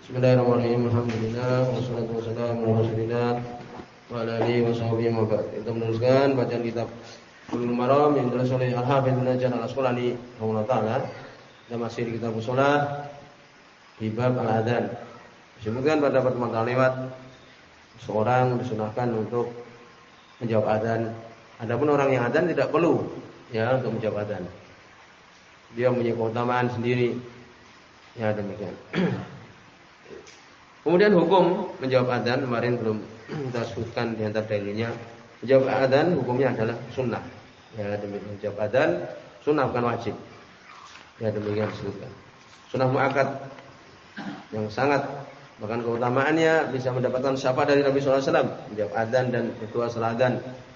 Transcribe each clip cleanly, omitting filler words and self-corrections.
Bismillahirrahmanirrahim. Alhamdulillah wassalatu wassalamu ala Rasulillah wa ala alihi washabbihi wa ba'd. Kita meneruskan bacaan kitab Bulughul Maram yang ditulis oleh Al-Hafidz Ibnu Hajar Al-Asqalani rahimahullah taala. Kita masih di kitab shalah di bab al-adzan. Disebutkan pada pertemuan lewat seorang disunahkan untuk menjawab adzan. Adapun orang yang adzan tidak perlu ya untuk menjawab adzan. Dia punya keutamaan sendiri. Ya demikian. Kemudian hukum menjawab adzan kemarin belum kita sebutkan di antara dalilnya. Menjawab adzan hukumnya adalah sunnah. Ya demikian. Menjawab adzan sunnah bukan wajib. Ya demikian disebutkan. Sunnah muakkad yang sangat bahkan keutamaannya bisa mendapatkan syafaat dari Nabi sallallahu alaihi wasallam menjawab adzan dan berdoa setelah adzan.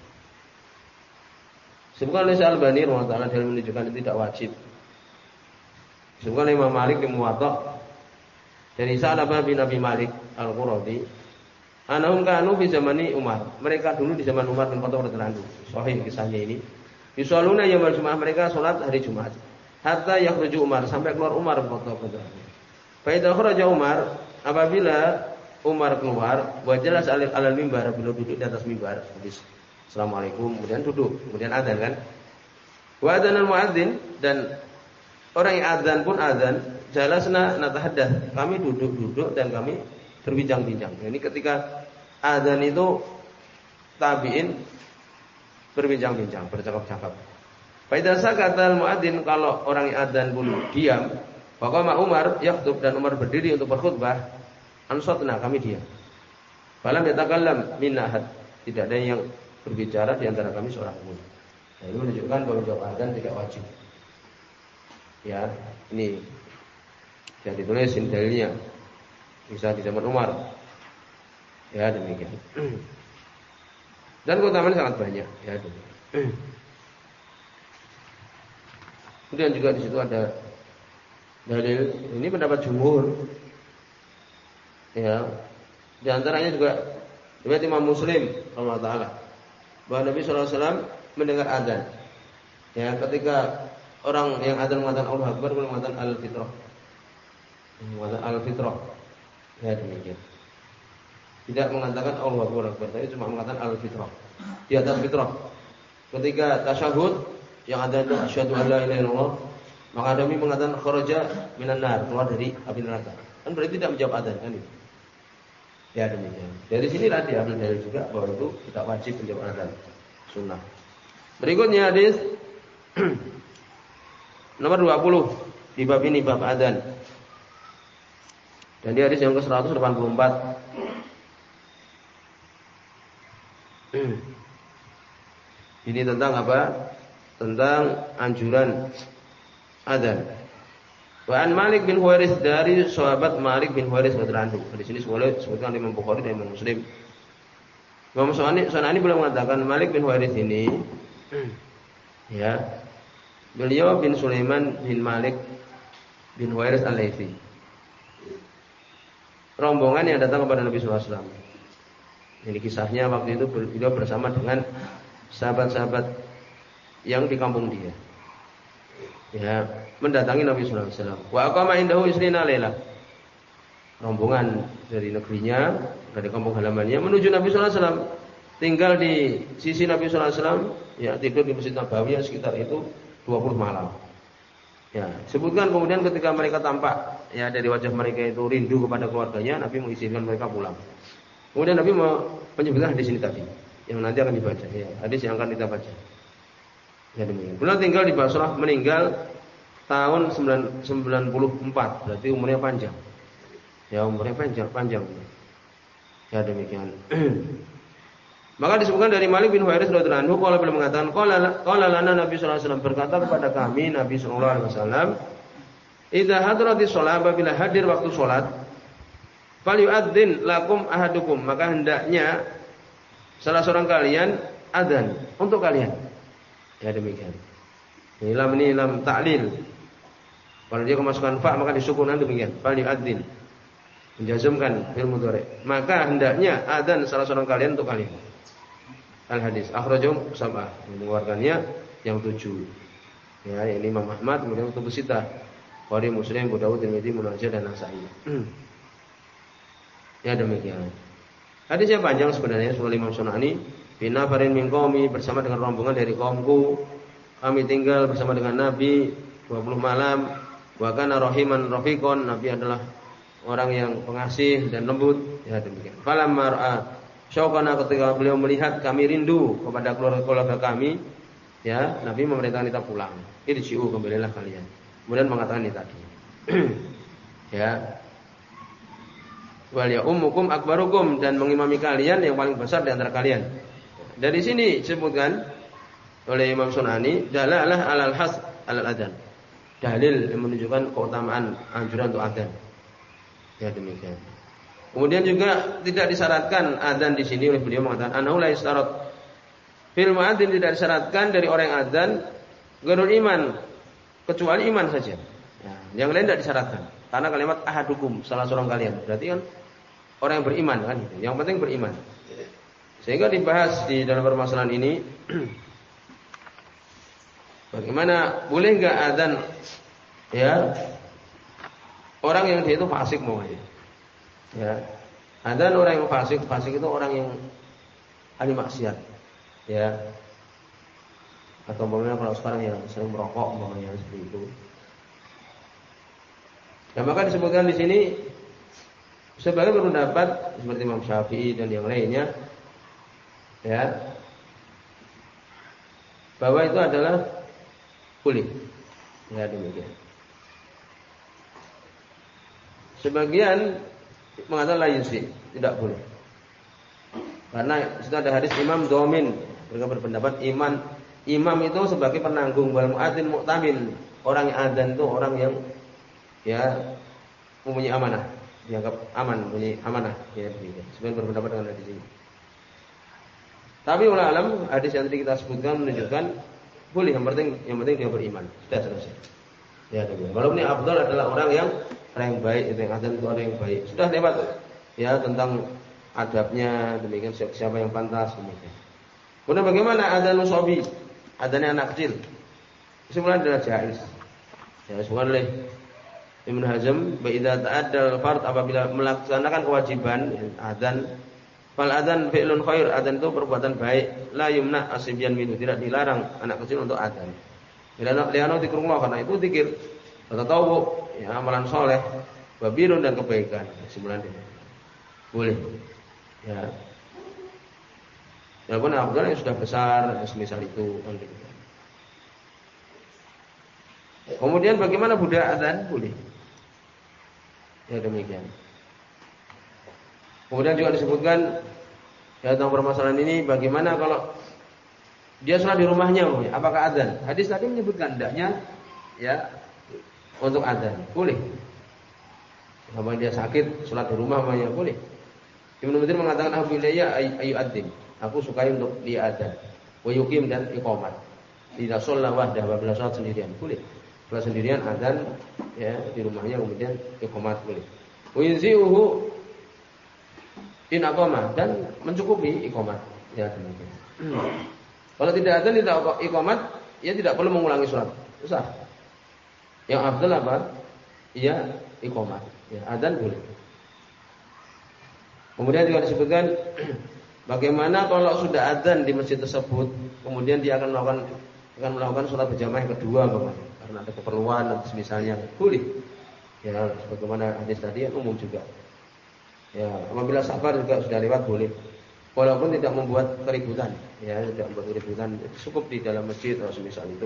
Disebutkan oleh Al-Albani rahimahullah taala dalil menunjukkan itu tidak wajib. Disebutkan oleh Imam Malik di Muwatta dari Sa'labah bin Abi Malik Al-Quradi, anahum kanu fi zamani Umar. Mereka dulu di zaman Umar bin Khattab radhiyallahu anhu. Sahih kisahnya ini. Yusalluna yaumul Jumat, mereka salat hari Jumat. Hatta yakhruju Umar, sampai keluar Umar bin Khattab radhiyallahu anhu. Fa idza kharaja Umar, apabila Umar keluar, wajalas alal mimbar, beliau duduk di atas mimbar. Habis Assalamualaikum, kemudian duduk, kemudian adzan kan. Wa adzanal muadzin, dan orang yang adzan pun adzan. Jalasna natahaddath, kami duduk-duduk dan kami berbincang-bincang. Ini ketika adzan itu tabi'in berbincang-bincang, bercakap-cakap. Fa idza sakata al-muadzin, kalau orang yang adzan pun diam, faqama Umar yakhtub, dan Umar berdiri untuk berkhutbah, ansatna, kami diam. Falam yatakallam minna ahad, tidak ada yang berbicara di antara kami seorang pun. Nah, ini menunjukkan bahwa jawab adzan tidak wajib. Ya, ini yang ditulis ini dalilnya bisa di zaman Umar. Ya demikian. Dan keutamaan sangat banyak. Ya demikian. Kemudian juga di situ ada dalil. Ini pendapat jumhur. Ya, di antaranya juga riwayat Imam Muslim Allah Taala bahwa Nabi sallallahu alaihi wasallam mendengar adzan. Ya, ketika orang yang adzan mengatakan Allahu Akbar, kemudian mengatakan al-fitrah. Mengatakan al-fitrah. Ya demikian. Tidak mengatakan Allahu Akbar, tapi cuma mengatakan al-fitrah. Di atas fitrah. Ketika tasyahud yang ada itu asyhadu an la ilaha illallah, maka Nabi mengatakan kharaja minan nar, keluar dari api neraka. Kan berarti tidak menjawab adzan kan itu. Ya demikian. Dari sinilah diambil dalil juga bahwa itu tidak wajib menjawab adzan. Sunnah. Berikutnya hadis nomor 20 di bab ini, bab adzan. Dan di hadis yang ke-184. Ini tentang apa? Tentang anjuran adzan. Wa an Malik bin Huwairis, dari sahabat Malik bin Huwairis radhiyallahu anhu. Di sini disebutkan Imam Bukhari dan Imam Muslim. Imam Sanani beliau mengatakan Malik bin Huwairis ini ya, beliau bin Sulaiman bin Malik bin Huwairis al-Laitsi. Rombongan yang datang kepada Nabi sallallahu alaihi wasallam. Ini kisahnya waktu itu beliau bersama dengan sahabat-sahabat yang di kampung dia. Ya, mendatangi Nabi sallallahu alaihi wasallam. Wa aqama indahu isrina lailah. Rombongan dari negerinya, dari kampung halamannya menuju Nabi sallallahu alaihi wasallam. Tinggal di sisi Nabi sallallahu alaihi wasallam, ya tidur di Masjid Nabawi sekitar itu 20 malam. Ya, sebutkan kemudian ketika mereka tampak ya dari wajah mereka itu rindu kepada keluarganya, Nabi mengizinkan mereka pulang. Kemudian Nabi menyebutkan hadis ini tadi yang nanti akan dibaca ya, hadis yang akan kita baca. Ya demikian. Beliau tinggal di Basrah, meninggal tahun 94, berarti umurnya panjang. Ya, umurnya panjang. Ya demikian. Maka disebutkan dari Malik bin Huwairis radhiyallahu anhu, qala beliau mengatakan qala lana Nabi sallallahu alaihi wasallam, berkata kepada kami Nabi sallallahu alaihi wasallam, idza hadratis shalah, apabila hadir waktu salat, falyu'adzin lakum ahadukum, maka hendaknya salah seorang kalian adzan untuk kalian. Ya demikian. Ini lam ta'lil. Kalau dia kemasukan fa maka disukunkan demikian. Falyu'adzin. Menjazmkan fil mudhari. Maka hendaknya adzan salah seorang kalian untuk kalian. Al-hadis akhrajum sab'ah, mengeluarkannya yang 7. Ya, ini Imam Ahmad, kemudian kutub sitah, Bukhari, Muslim, Abu Dawud, Tirmidzi, Ibnu Majah dan Nasa'i. Ya demikian. Hadisnya panjang sebenarnya soal Imam Sunani. Bina farin min qaumi, bersama dengan rombongan dari kaumku. Kami tinggal bersama dengan Nabi 20 malam. Wa kana rahiman rafiqon, Nabi adalah orang yang pengasih dan lembut. Ya demikian. Falamma ra'a syauqana, ketika beliau melihat kami rindu kepada keluarga kami, ya Nabi memerintahkan kita pulang. Irji'u, kembalilah kalian. Kemudian mengatakan ini tadi. Ya. Wal ya ummukum akbarukum, dan mengimami kalian yang paling besar di antara kalian. Dari sini disebutkan oleh Imam Sunani dalalah alal has alal adzan. Dalil yang menunjukkan keutamaan anjuran untuk adzan. Ya demikian. Kemudian juga tidak disyaratkan adzan di sini, oleh beliau mengatakan annahu la isyarat fil muadzin, tidak disyaratkan dari orang yang adzan ghairul iman, kecuali iman saja. Ya, yang lain tidak disyaratkan. Karena kalimat ahadukum, salah seorang kalian, berarti kan orang yang beriman kan gitu. Yang penting beriman. Sehingga dibahas di dalam permasalahan ini bagaimana boleh enggak adzan ya orang yang dia itu fasik maunya. Ya. Adzan orang yang fasik itu orang yang ahli maksiat. Ya. Atau umpamanya kalau sekarang yang sering merokok umpamanya seperti itu. Ya, maka disebutkan di sini sebagai berpendapat seperti Imam Syafi'i dan yang lainnya, ya, bahwa itu adalah boleh. Ya demikian. Sebagian mengatakan la yusi, tidak boleh. Karena sudah ada hadis Imam Domin, mereka berpendapat imam itu sebagai penanggung, wal muadzin mu'tamin. Orang yang adzan itu orang yang ya mempunyai amanah, dianggap aman, mempunyai amanah, ya begitu. Sebenarnya berpendapat dengan hadis ini. Tapi ulama alam, hadis yang tadi kita sebutkan menunjukkan boleh, yang penting dia beriman. Sudah selesai. Ya demikian. Walaupun yang afdal adalah orang yang baik, itu yang adzan itu orang yang baik. Sudah lewat ya tentang adabnya, demikian siapa yang pantas demikian. Kemudian bagaimana adzan musabi? Adzannya anak kecil. Sebenarnya adalah jaiz. Ya, disebutkan oleh Ibnu Hazm, "Idza ta'addal fard", apabila melaksanakan kewajiban adzan, fal adzan fi'lun khair, adzan itu perbuatan baik, la yumna asibyan minhu, tidak dilarang anak kecil untuk adzan. Liano zikrullah, karena itu zikir, tatawwu, ya amalan soleh, babirun dan kebaikan. Sebenarnya boleh. Ya. Walaupun afdal yang sudah besar, semisal itu kan gitu. Kemudian bagaimana budak adzan? Boleh. Ya demikian. Kemudian juga disebutkan ya tentang permasalahan ini, bagaimana kalau dia sholat di rumahnya, apakah adzan? Hadis tadi menyebutkan hendaknya ya untuk adzan. Boleh. Kalau dia sakit sholat di rumah namanya boleh. Ibnu Mudzir mengatakan abu ilayya ayu adzim. Aku sukai untuk dia adzan. Wa yuqim dan iqamat. Tidak sholat wahdah, apabila sholat sendirian boleh. Kalau sendirian adzan ya di rumahnya, kemudian iqamat boleh. Wa yunzihu in aqama, dan mencukupi iqamat. Ya demikian. Kalau tidak adzan, tidak iqamat, ya tidak perlu mengulangi sholat. Usah. Yang afdal apa? Ya iqamat. Ya adzan boleh. Kemudian juga disebutkan bagaimana kalau sudah adzan di masjid tersebut, kemudian dia akan melakukan sholat berjamaah yang kedua, karena ada keperluan misalnya, boleh. Ya, sebagaimana hadis tadi yang umum juga. Ya, apabila safar juga sudah lewat boleh. Walaupun tidak membuat keributan, ya, tidak membuat keributan, cukup di dalam masjid atau semisal itu.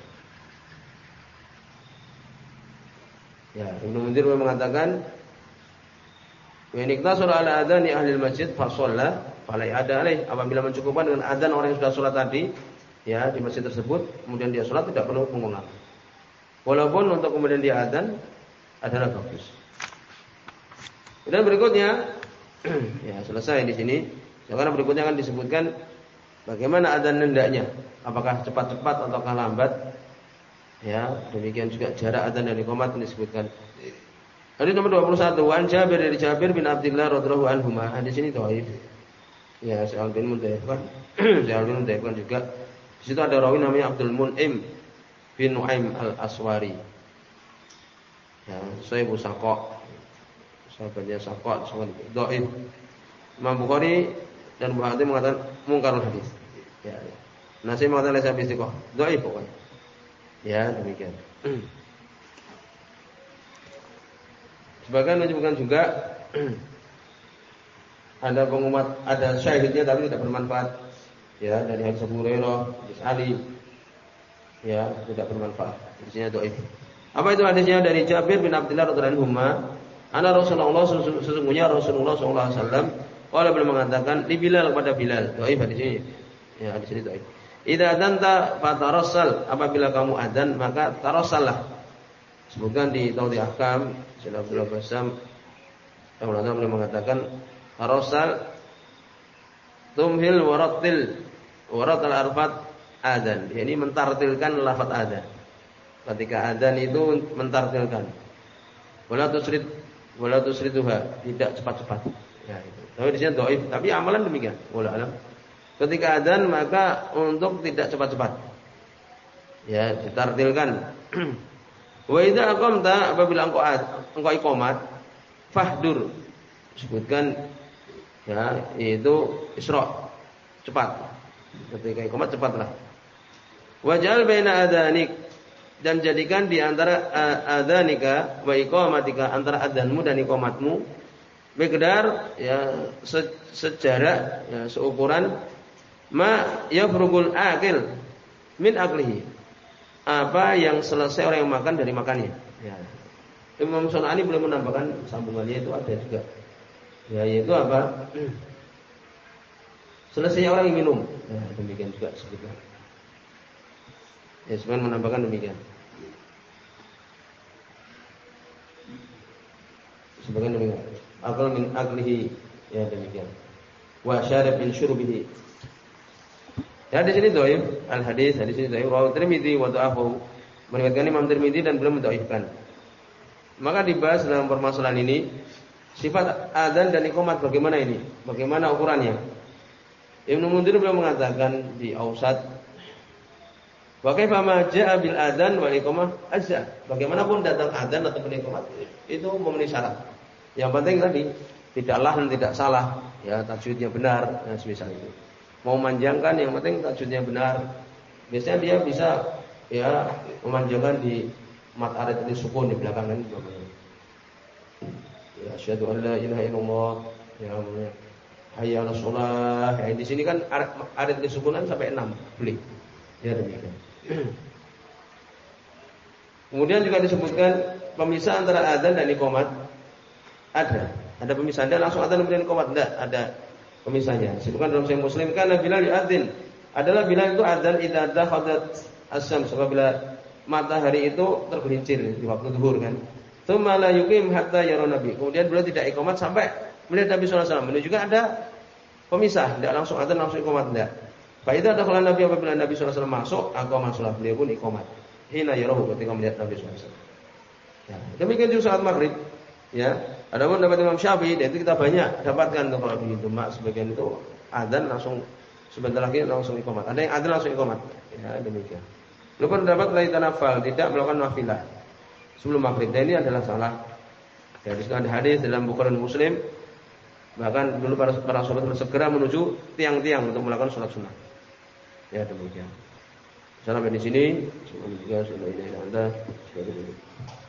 Ya, Ibnu Munzir mengatakan, "Wa niktasara ala adzani ahli masjid fa shalla fala ada alaih." Apabila mencukupkan dengan adzan orang yang sudah sholat tadi, ya, di masjid tersebut, kemudian dia sholat, tidak perlu mengulang. Walaupun untuk kemudian dia adzan adalah bagus. Dan berikutnya, ya selesai di sini. Sekarang berikutnya akan disebutkan bagaimana adzan hendaknya, apakah cepat-cepat ataukah lambat. Ya, demikian juga jarak adzan dan iqamat disebutkan. Hadis nomor 21, Wan Jabir, dari Jabir bin Abdullah radhiyallahu anhu. Hadis ini dhaif. Ya, Syekh bin Mudzaifar. Syekh bin Mudzaifar juga. Di situ ada rawi namanya Abdul Mun'im bin Nu'aim al-Aswari. Ya, Saibu Saqaq. sahabatnya Saqat dhaif. Imam Bukhari dan Bukhari mengatakan mungkarul hadis. Ya. Nasai mengatakan laisa bistiqah, dhaif pokoknya. Ya, demikian. Sebagian menyebutkan juga ada pengumuman, ada syahidnya tapi tidak bermanfaat. Ya, dari hadis Abu Hurairah, hadis Ali. Ya, tidak bermanfaat. Hadisnya dhaif. Apa itu hadisnya? Dari Jabir bin Abdullah radhiyallahu anhu, anna Rasulullah sesungguhnya Rasulullah sallallahu alaihi wasallam qala beliau mengatakan li Bilal kepada Bilal. Dhaif hadis ini. Ya, hadis ini dhaif. Idza adzanta fatarassal, apabila kamu adzan maka tarassallah. Sebutkan di Tawdih Ahkam Syekh Abdullah Basam yang beliau mengatakan tarassal tumhil waratil arfat adzan, yakni mentartilkan lafaz adzan. Ketika adzan itu mentartilkan. Wala tusriduha, tidak cepat-cepat. Ya itu. Tapi di sini dhaif, tapi amalan demikian. Wallahu alam. Ketika adzan maka untuk tidak cepat-cepat. Ya, ditartilkan. Wa idza aqamta, apabila engkau iqamat, fahdur. Sebutkan ya, itu isra, cepat. Ketika iqamat cepatlah. Waj'al baina adzanik, dan jadikan di antara adzanika wa iqamatika, antara adzanmu dan iqamatmu miqdar ya sejarak ya seukuran ma yafrugul akil min aklihi, apa yang selesai orang yang makan dari makannya. Ya. Imam Sunani belum menambahkan sambungannya itu ada juga. Ya, yaitu apa? Selesainya orang yang minum. Ya, demikian juga sebutkan. Ya, sebenarnya menambahkan demikian. Sebagian demikian. Akal min aklihi, ya demikian. Wa syarab min syurbihi. Ya, di sini dhaif al-hadis, hadis ini dhaif. Rawi Tirmidzi wa dha'afu. Meriwayatkan Imam Tirmidzi dan belum mendhaifkan. Maka dibahas dalam permasalahan ini sifat adzan dan iqamat bagaimana ini? Bagaimana ukurannya? Ibnu Munzir belum mengatakan di Ausat wa kaifa ma jaa bil adzan wal iqamah azza. Bagaimanapun datang adzan atau iqamat itu memenuhi syarat. Yang penting tadi tidaklah dan tidak salah, ya tajwidnya benar, ya semisal itu. Mau manjangkan yang penting tajwidnya benar. Biasanya dia bisa ya memanjangkan di mat arid ini sukun di belakangan itu. Ya asyhadu an la ilaha illallah, ya hayya 'alas shalah. Ya, di sini kan arid disukunan sampai 6 boleh. Ya demikian. Kemudian juga disebutkan pemisah antara adzan dan iqamat. Ada pemisahan. Dia langsung adzan kemudian iqamat, enggak, ada pemisahnya. Disebutkan dalam Sahih Muslim kan Bilal yu'adzin. Adalah Bilal itu adzan idza dakhalat as-syams, apabila matahari itu tergelincir di waktu zuhur kan. Tsumma la yuqim hatta yara nabi. Kemudian beliau tidak iqamat sampai melihat Nabi sallallahu alaihi wasallam. Menunjukkan ada pemisah, tidak langsung adzan langsung iqamat, enggak. Fa idza dakhala Nabi, apabila Nabi sallallahu alaihi wasallam masuk, aqama shalah, beliau pun iqamat. Hina yarahu, ketika melihat Nabi sallallahu alaihi wasallam. Ya, demikian juga saat maghrib. Ya, adapun dapat Imam Syafi'i, dan itu kita banyak dapatkan tuh kalau begitu, sebagian itu adzan langsung sebentar lagi langsung iqamat. Ada yang adzan langsung iqamat. Ya, demikian. Lupa dapat lain tanafal, tidak melakukan nafilah sebelum maghrib. Dan ini adalah salah. Ya, disebutkan hadis dalam Bukhari dan Muslim. Bahkan dulu para sahabat bersegera menuju tiang-tiang untuk melakukan sholat sunnah. Ya, demikian. Sampai di sini. Semoga sudah ini Anda.